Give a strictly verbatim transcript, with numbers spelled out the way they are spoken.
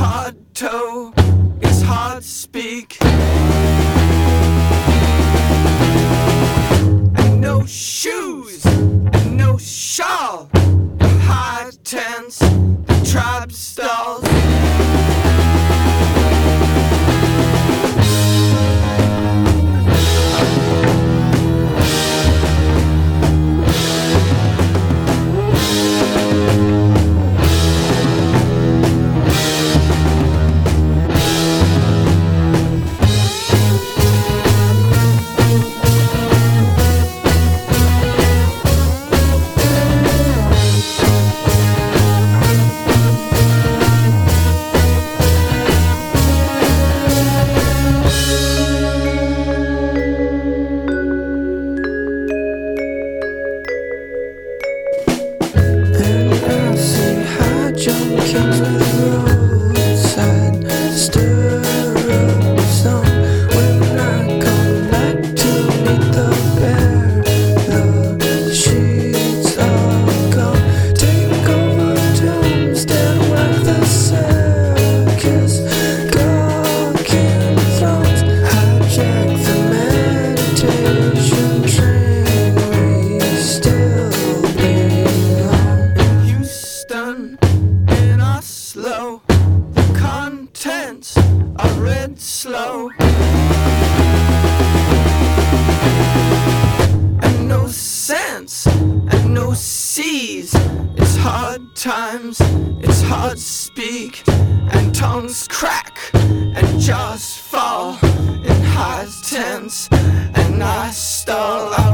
hard toe, it's hard speak. And no shoes, and no shawl, the high tents, the tribe stalls. Junkies with roadside stir-up song. When I come back to meet the bear, the sheets are gone. Take over Doomsday, whack the circus, gawking thrones, hijack the meditation train. We still belong. Houston, slow, the contents are read slow. And no sense, and no seas. It's hard times, it's hard speak. And tongues crack, and jaws fall in high tense. And I stall out.